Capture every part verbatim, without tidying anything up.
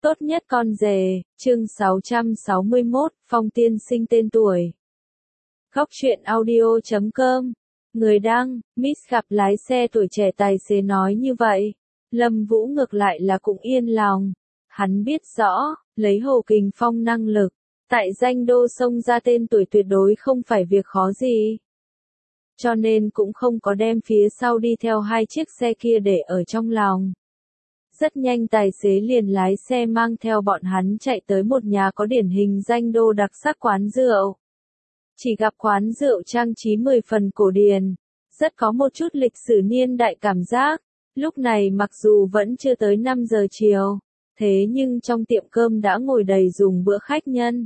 Tốt nhất con rể, chương sáu trăm sáu mươi mốt, Phong tiên sinh tên tuổi. Góc truyện audio chấm com. Người đăng, Miss gặp lái xe tuổi trẻ tài xế nói như vậy. Lâm Vũ ngược lại là cũng yên lòng. Hắn biết rõ, lấy Hồ Kình Phong năng lực, tại danh đô xông ra tên tuổi tuyệt đối không phải việc khó gì. Cho nên cũng không có đem phía sau đi theo hai chiếc xe kia để ở trong lòng. Rất nhanh tài xế liền lái xe mang theo bọn hắn chạy tới một nhà có điển hình danh đô đặc sắc quán rượu. Chỉ gặp quán rượu trang trí mười phần cổ điển, rất có một chút lịch sử niên đại cảm giác. Lúc này mặc dù vẫn chưa tới năm giờ chiều, thế nhưng trong tiệm cơm đã ngồi đầy dùng bữa khách nhân.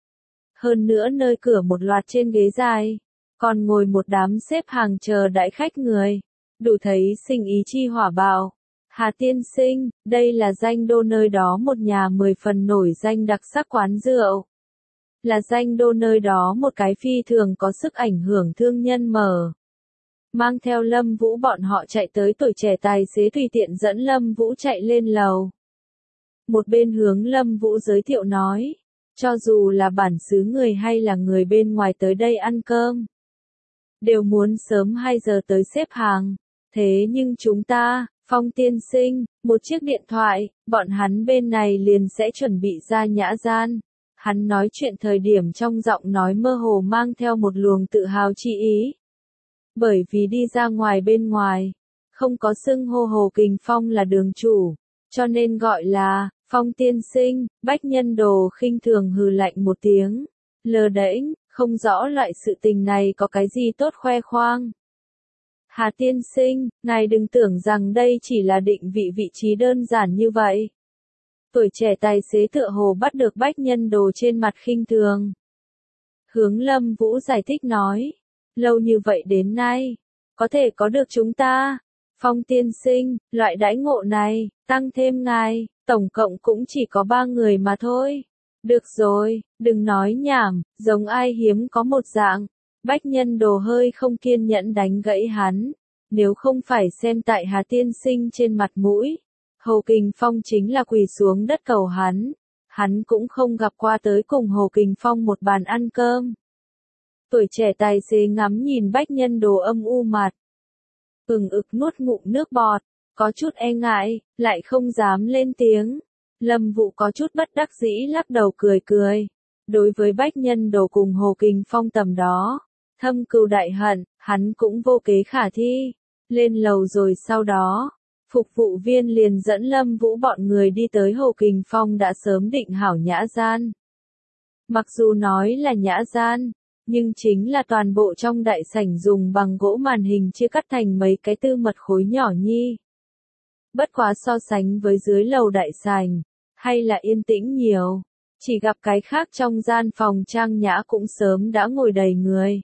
Hơn nữa nơi cửa một loạt trên ghế dài, còn ngồi một đám xếp hàng chờ đãi khách người, đủ thấy sinh ý chi hỏa bạo. Hà tiên sinh, đây là danh đô nơi đó một nhà mười phần nổi danh đặc sắc quán rượu. Là danh đô nơi đó một cái phi thường có sức ảnh hưởng thương nhân mở. Mang theo Lâm Vũ bọn họ chạy tới, tuổi trẻ tài xế tùy tiện dẫn Lâm Vũ chạy lên lầu. Một bên hướng Lâm Vũ giới thiệu nói, cho dù là bản xứ người hay là người bên ngoài tới đây ăn cơm, đều muốn sớm hai giờ tới xếp hàng. Thế nhưng chúng ta, Phong tiên sinh, một chiếc điện thoại, bọn hắn bên này liền sẽ chuẩn bị ra nhã gian. Hắn nói chuyện thời điểm trong giọng nói mơ hồ mang theo một luồng tự hào chi ý. Bởi vì đi ra ngoài bên ngoài, không có xưng hô Hồ Kình Phong là đường chủ, cho nên gọi là Phong tiên sinh. Bách Nhân Đồ khinh thường hừ lạnh một tiếng, lơ đễnh, không rõ loại sự tình này có cái gì tốt khoe khoang. Hà tiên sinh, ngài đừng tưởng rằng đây chỉ là định vị vị trí đơn giản như vậy. Tuổi trẻ tài xế tựa hồ bắt được Bách Nhân Đồ trên mặt khinh thường. Hướng Lâm Vũ giải thích nói, lâu như vậy đến nay, có thể có được chúng ta, Phong tiên sinh, loại đãi ngộ này, tăng thêm ngài, tổng cộng cũng chỉ có ba người mà thôi. Được rồi, đừng nói nhảm, giống ai hiếm có một dạng. Bách Nhân Đồ hơi không kiên nhẫn đánh gãy hắn, nếu không phải xem tại Hà tiên sinh trên mặt mũi, Hồ Kình Phong chính là quỳ xuống đất cầu hắn, hắn cũng không gặp qua tới cùng Hồ Kình Phong một bàn ăn cơm. Tuổi trẻ tài xế ngắm nhìn Bách Nhân Đồ âm u mặt, ừng ực nuốt ngụm nước bọt, có chút e ngại, lại không dám lên tiếng. Lâm Vũ có chút bất đắc dĩ lắc đầu cười cười. Đối với Bách Nhân Đồ cùng Hồ Kình Phong tầm đó, thâm cừu đại hận, hắn cũng vô kế khả thi. Lên lầu rồi sau đó, phục vụ viên liền dẫn Lâm Vũ bọn người đi tới Hồ Kình Phong đã sớm định hảo nhã gian. Mặc dù nói là nhã gian, nhưng chính là toàn bộ trong đại sảnh dùng bằng gỗ màn hình chia cắt thành mấy cái tư mật khối nhỏ nhi. Bất quá so sánh với dưới lầu đại sảnh, hay là yên tĩnh nhiều. Chỉ gặp cái khác trong gian phòng trang nhã cũng sớm đã ngồi đầy người.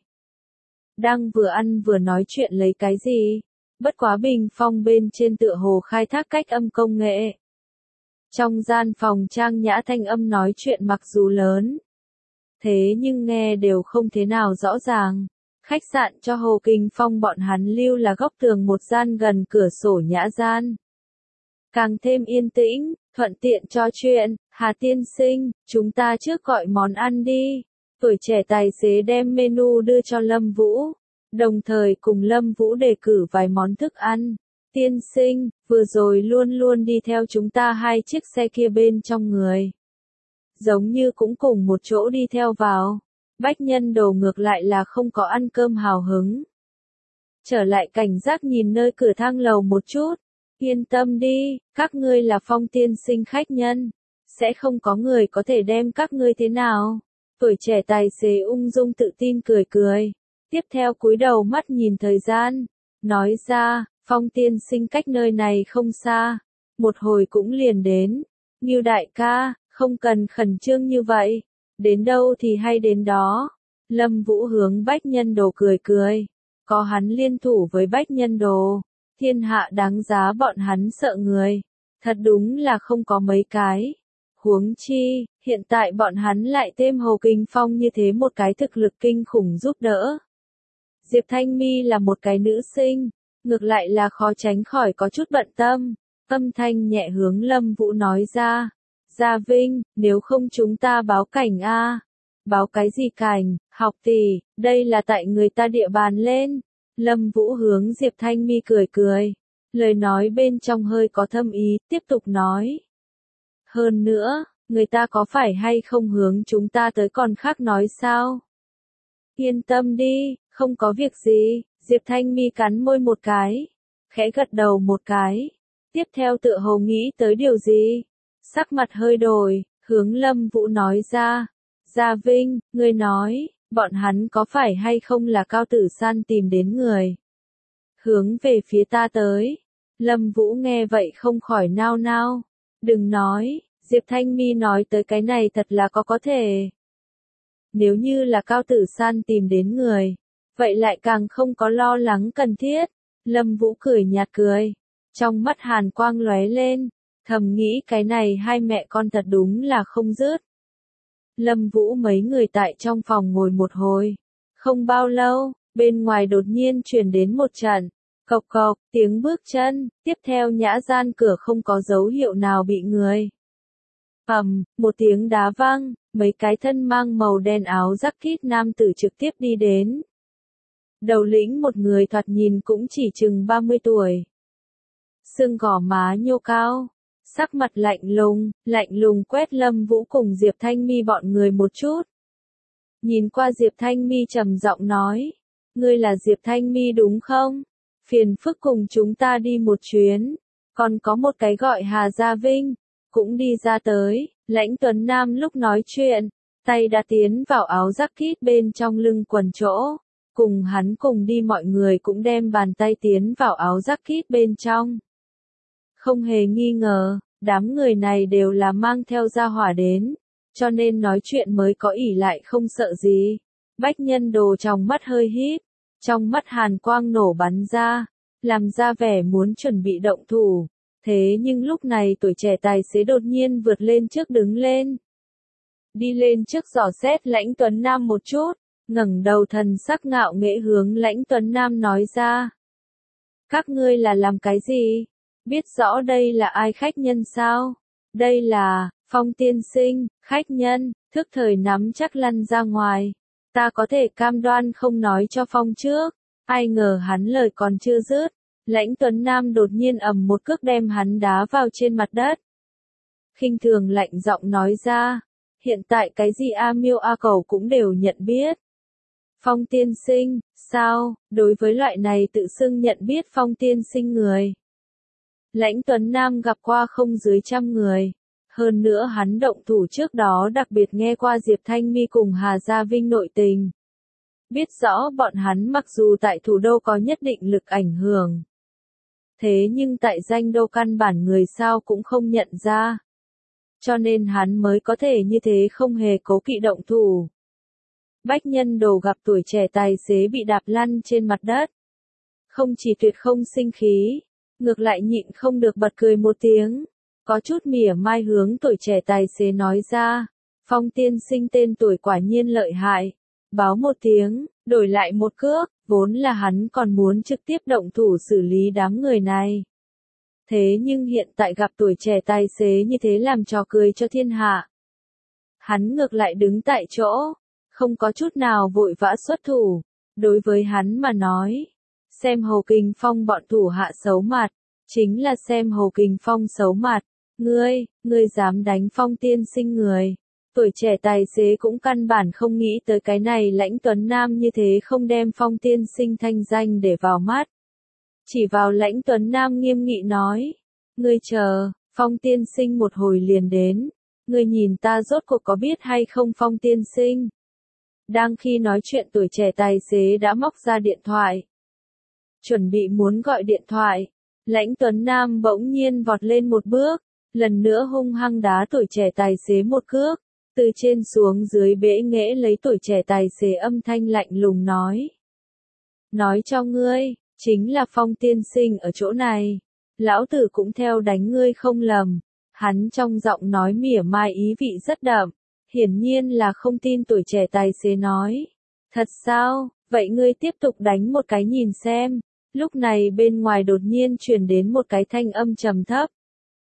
Đang vừa ăn vừa nói chuyện lấy cái gì. Bất quá bình phong bên trên tựa hồ khai thác cách âm công nghệ. Trong gian phòng trang nhã thanh âm nói chuyện mặc dù lớn, thế nhưng nghe đều không thế nào rõ ràng. Khách sạn cho Hồ Kình Phong bọn hắn lưu là góc tường một gian gần cửa sổ nhã gian. Càng thêm yên tĩnh, thuận tiện trò chuyện. Hà tiên sinh, chúng ta trước gọi món ăn đi. Tuổi trẻ tài xế đem menu đưa cho Lâm Vũ, đồng thời cùng Lâm Vũ đề cử vài món thức ăn. Tiên sinh, vừa rồi luôn luôn đi theo chúng ta hai chiếc xe kia bên trong người, giống như cũng cùng một chỗ đi theo vào. Bách Nhân Đồ ngược lại là không có ăn cơm hào hứng. Trở lại cảnh giác nhìn nơi cửa thang lầu một chút. Yên tâm đi, các ngươi là Phong tiên sinh khách nhân, sẽ không có người có thể đem các ngươi thế nào. Tuổi trẻ tài xế ung dung tự tin cười cười. Tiếp theo cúi đầu mắt nhìn thời gian, nói ra, Phong tiên sinh cách nơi này không xa, một hồi cũng liền đến. Ngưu đại ca, không cần khẩn trương như vậy, đến đâu thì hay đến đó. Lâm Vũ hướng Bách Nhân Đồ cười cười, có hắn liên thủ với Bách Nhân Đồ, thiên hạ đáng giá bọn hắn sợ người, thật đúng là không có mấy cái. Huống chi, hiện tại bọn hắn lại thêm Hồ Kình Phong như thế một cái thực lực kinh khủng giúp đỡ. Diệp Thanh Mi là một cái nữ sinh, ngược lại là khó tránh khỏi có chút bận tâm. Âm thanh nhẹ hướng Lâm Vũ nói ra, Gia Vinh, nếu không chúng ta báo cảnh a. Báo cái gì cảnh, học tỷ, đây là tại người ta địa bàn lên. Lâm Vũ hướng Diệp Thanh Mi cười cười. Lời nói bên trong hơi có thâm ý, tiếp tục nói. Hơn nữa, người ta có phải hay không hướng chúng ta tới còn khác nói sao? Yên tâm đi, không có việc gì, Diệp Thanh Mi cắn môi một cái, khẽ gật đầu một cái. Tiếp theo tựa hồ nghĩ tới điều gì? Sắc mặt hơi đổi, hướng Lâm Vũ nói ra. Gia Vinh, ngươi nói, bọn hắn có phải hay không là Cao Tử San tìm đến người? Hướng về phía ta tới. Lâm Vũ nghe vậy không khỏi nao nao. Đừng nói, Diệp Thanh Mi nói tới cái này thật là có có thể. Nếu như là Cao Tử San tìm đến người, vậy lại càng không có lo lắng cần thiết. Lâm Vũ cười nhạt cười, trong mắt hàn quang lóe lên, thầm nghĩ cái này hai mẹ con thật đúng là không dứt. Lâm Vũ mấy người tại trong phòng ngồi một hồi, không bao lâu, bên ngoài đột nhiên truyền đến một trận cộc cộc tiếng bước chân, tiếp theo nhã gian cửa không có dấu hiệu nào bị người. Ầm, một tiếng đá vang, mấy cái thân mang màu đen áo jacket nam tử trực tiếp đi đến. Đầu lĩnh một người thoạt nhìn cũng chỉ chừng ba mươi tuổi. Xương gò má nhô cao, sắc mặt lạnh lùng, lạnh lùng quét Lâm Vũ cùng Diệp Thanh Mi bọn người một chút. Nhìn qua Diệp Thanh Mi trầm giọng nói, ngươi là Diệp Thanh Mi đúng không? Phiền phức cùng chúng ta đi một chuyến, còn có một cái gọi Hà Gia Vinh, cũng đi ra tới. Lãnh Tuấn Nam lúc nói chuyện, tay đã tiến vào áo jacket bên trong lưng quần chỗ, cùng hắn cùng đi mọi người cũng đem bàn tay tiến vào áo jacket bên trong. Không hề nghi ngờ, đám người này đều là mang theo gia hỏa đến, cho nên nói chuyện mới có ỷ lại không sợ gì. Bách Nhân Đồ trong mắt hơi híp, trong mắt hàn quang nổ bắn ra, làm ra vẻ muốn chuẩn bị động thủ. Thế nhưng lúc này tuổi trẻ tài xế đột nhiên vượt lên trước đứng lên. Đi lên trước dò xét Lãnh Tuấn Nam một chút, ngẩng đầu thần sắc ngạo nghễ hướng Lãnh Tuấn Nam nói ra. Các ngươi là làm cái gì? Biết rõ đây là ai khách nhân sao? Đây là, Phong tiên sinh, khách nhân, thức thời nắm chắc lăn ra ngoài. Ta có thể cam đoan không nói cho Phong trước. Ai ngờ hắn lời còn chưa dứt. Lãnh Tuấn Nam đột nhiên ầm một cước đem hắn đá vào trên mặt đất. Khinh thường lạnh giọng nói ra, hiện tại cái gì A Miêu A Cầu cũng đều nhận biết. Phong tiên sinh, sao, đối với loại này tự xưng nhận biết Phong tiên sinh người. Lãnh Tuấn Nam gặp qua không dưới trăm người. Hơn nữa hắn động thủ trước đó đặc biệt nghe qua Diệp Thanh Mi cùng Hà Gia Vinh nội tình. Biết rõ bọn hắn mặc dù tại thủ đô có nhất định lực ảnh hưởng. Thế nhưng tại danh đô căn bản người sao cũng không nhận ra. Cho nên hắn mới có thể như thế không hề cố kỵ động thủ. Bách Nhân Đồ gặp tuổi trẻ tài xế bị đạp lăn trên mặt đất. Không chỉ tuyệt không sinh khí, ngược lại nhịn không được bật cười một tiếng. Có chút mỉa mai hướng tuổi trẻ tài xế nói ra. Phong tiên sinh tên tuổi quả nhiên lợi hại. Báo một tiếng, đổi lại một cước, vốn là hắn còn muốn trực tiếp động thủ xử lý đám người này. Thế nhưng hiện tại gặp tuổi trẻ tài xế như thế làm trò cười cho thiên hạ. Hắn ngược lại đứng tại chỗ, không có chút nào vội vã xuất thủ. Đối với hắn mà nói, xem Hồ Kình Phong bọn thủ hạ xấu mặt, chính là xem Hồ Kình Phong xấu mặt. Ngươi, ngươi dám đánh Phong tiên sinh người. Tuổi trẻ tài xế cũng căn bản không nghĩ tới cái này Lãnh Tuấn Nam như thế không đem Phong tiên sinh thanh danh để vào mắt. Chỉ vào Lãnh Tuấn Nam nghiêm nghị nói. Ngươi chờ, Phong tiên sinh một hồi liền đến. Ngươi nhìn ta rốt cuộc có biết hay không Phong tiên sinh. Đang khi nói chuyện tuổi trẻ tài xế đã móc ra điện thoại. Chuẩn bị muốn gọi điện thoại. Lãnh Tuấn Nam bỗng nhiên vọt lên một bước. Lần nữa hung hăng đá tuổi trẻ tài xế một cước. Từ trên xuống dưới bẽ nghễ lấy tuổi trẻ tài xế âm thanh lạnh lùng nói. Nói cho ngươi, chính là Phong tiên sinh ở chỗ này. Lão tử cũng theo đánh ngươi không lầm. Hắn trong giọng nói mỉa mai ý vị rất đậm. Hiển nhiên là không tin tuổi trẻ tài xế nói. Thật sao, vậy ngươi tiếp tục đánh một cái nhìn xem. Lúc này bên ngoài đột nhiên truyền đến một cái thanh âm trầm thấp.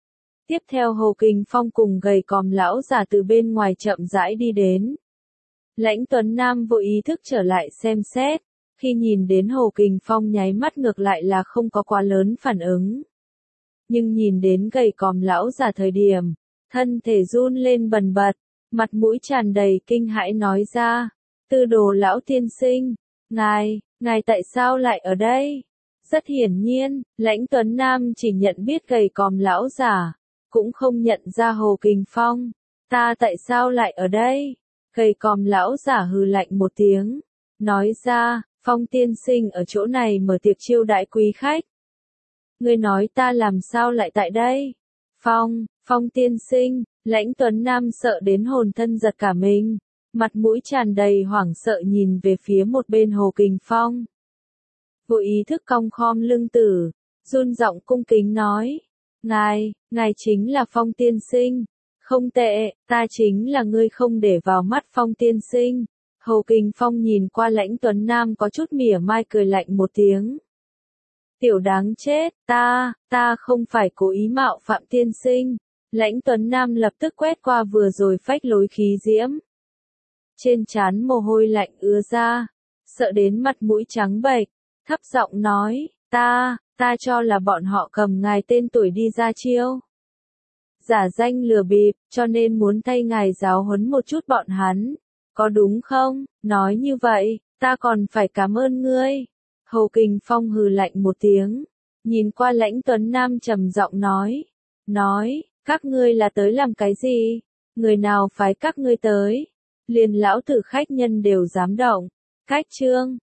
Tiếp theo Hồ Kình Phong cùng gầy còm lão già từ bên ngoài chậm rãi đi đến. Lãnh Tuấn Nam vô ý thức trở lại xem xét, khi nhìn đến Hồ Kình Phong nháy mắt ngược lại là không có quá lớn phản ứng. Nhưng nhìn đến gầy còm lão già thời điểm, thân thể run lên bần bật, mặt mũi tràn đầy kinh hãi nói ra, Tư Đồ lão tiên sinh, ngài, ngài tại sao lại ở đây? Rất hiển nhiên, Lãnh Tuấn Nam chỉ nhận biết gầy còm lão già, cũng không nhận ra Hồ Kình Phong. Ta tại sao lại ở đây? Gầy còm lão già hừ lạnh một tiếng, nói ra, Phong tiên sinh ở chỗ này mở tiệc chiêu đãi quý khách. Ngươi nói ta làm sao lại tại đây? Phong, Phong tiên sinh, Lãnh Tuấn Nam sợ đến hồn thân giật cả mình, mặt mũi tràn đầy hoảng sợ nhìn về phía một bên Hồ Kình Phong. Vô ý thức cong khom lưng tử, run giọng cung kính nói, ngài, ngài chính là Phong tiên sinh. Không tệ, ta chính là ngươi không để vào mắt Phong tiên sinh. Hồ Kình Phong nhìn qua Lãnh Tuấn Nam có chút mỉa mai cười lạnh một tiếng. Tiểu đáng chết, ta, ta không phải cố ý mạo phạm tiên sinh. Lãnh Tuấn Nam lập tức quét qua vừa rồi phách lối khí diễm. Trên trán mồ hôi lạnh ứa ra, sợ đến mặt mũi trắng bệch, thấp giọng nói, ta, ta cho là bọn họ cầm ngài tên tuổi đi ra chiêu. Giả danh lừa bịp, cho nên muốn thay ngài giáo huấn một chút bọn hắn. Có đúng không? Nói như vậy, ta còn phải cảm ơn ngươi. Hồ Kình Phong hừ lạnh một tiếng, nhìn qua Lãnh Tuấn Nam trầm giọng nói, nói, các ngươi là tới làm cái gì? Người nào phái các ngươi tới? Liền lão tử khách nhân đều dám động. Cách chương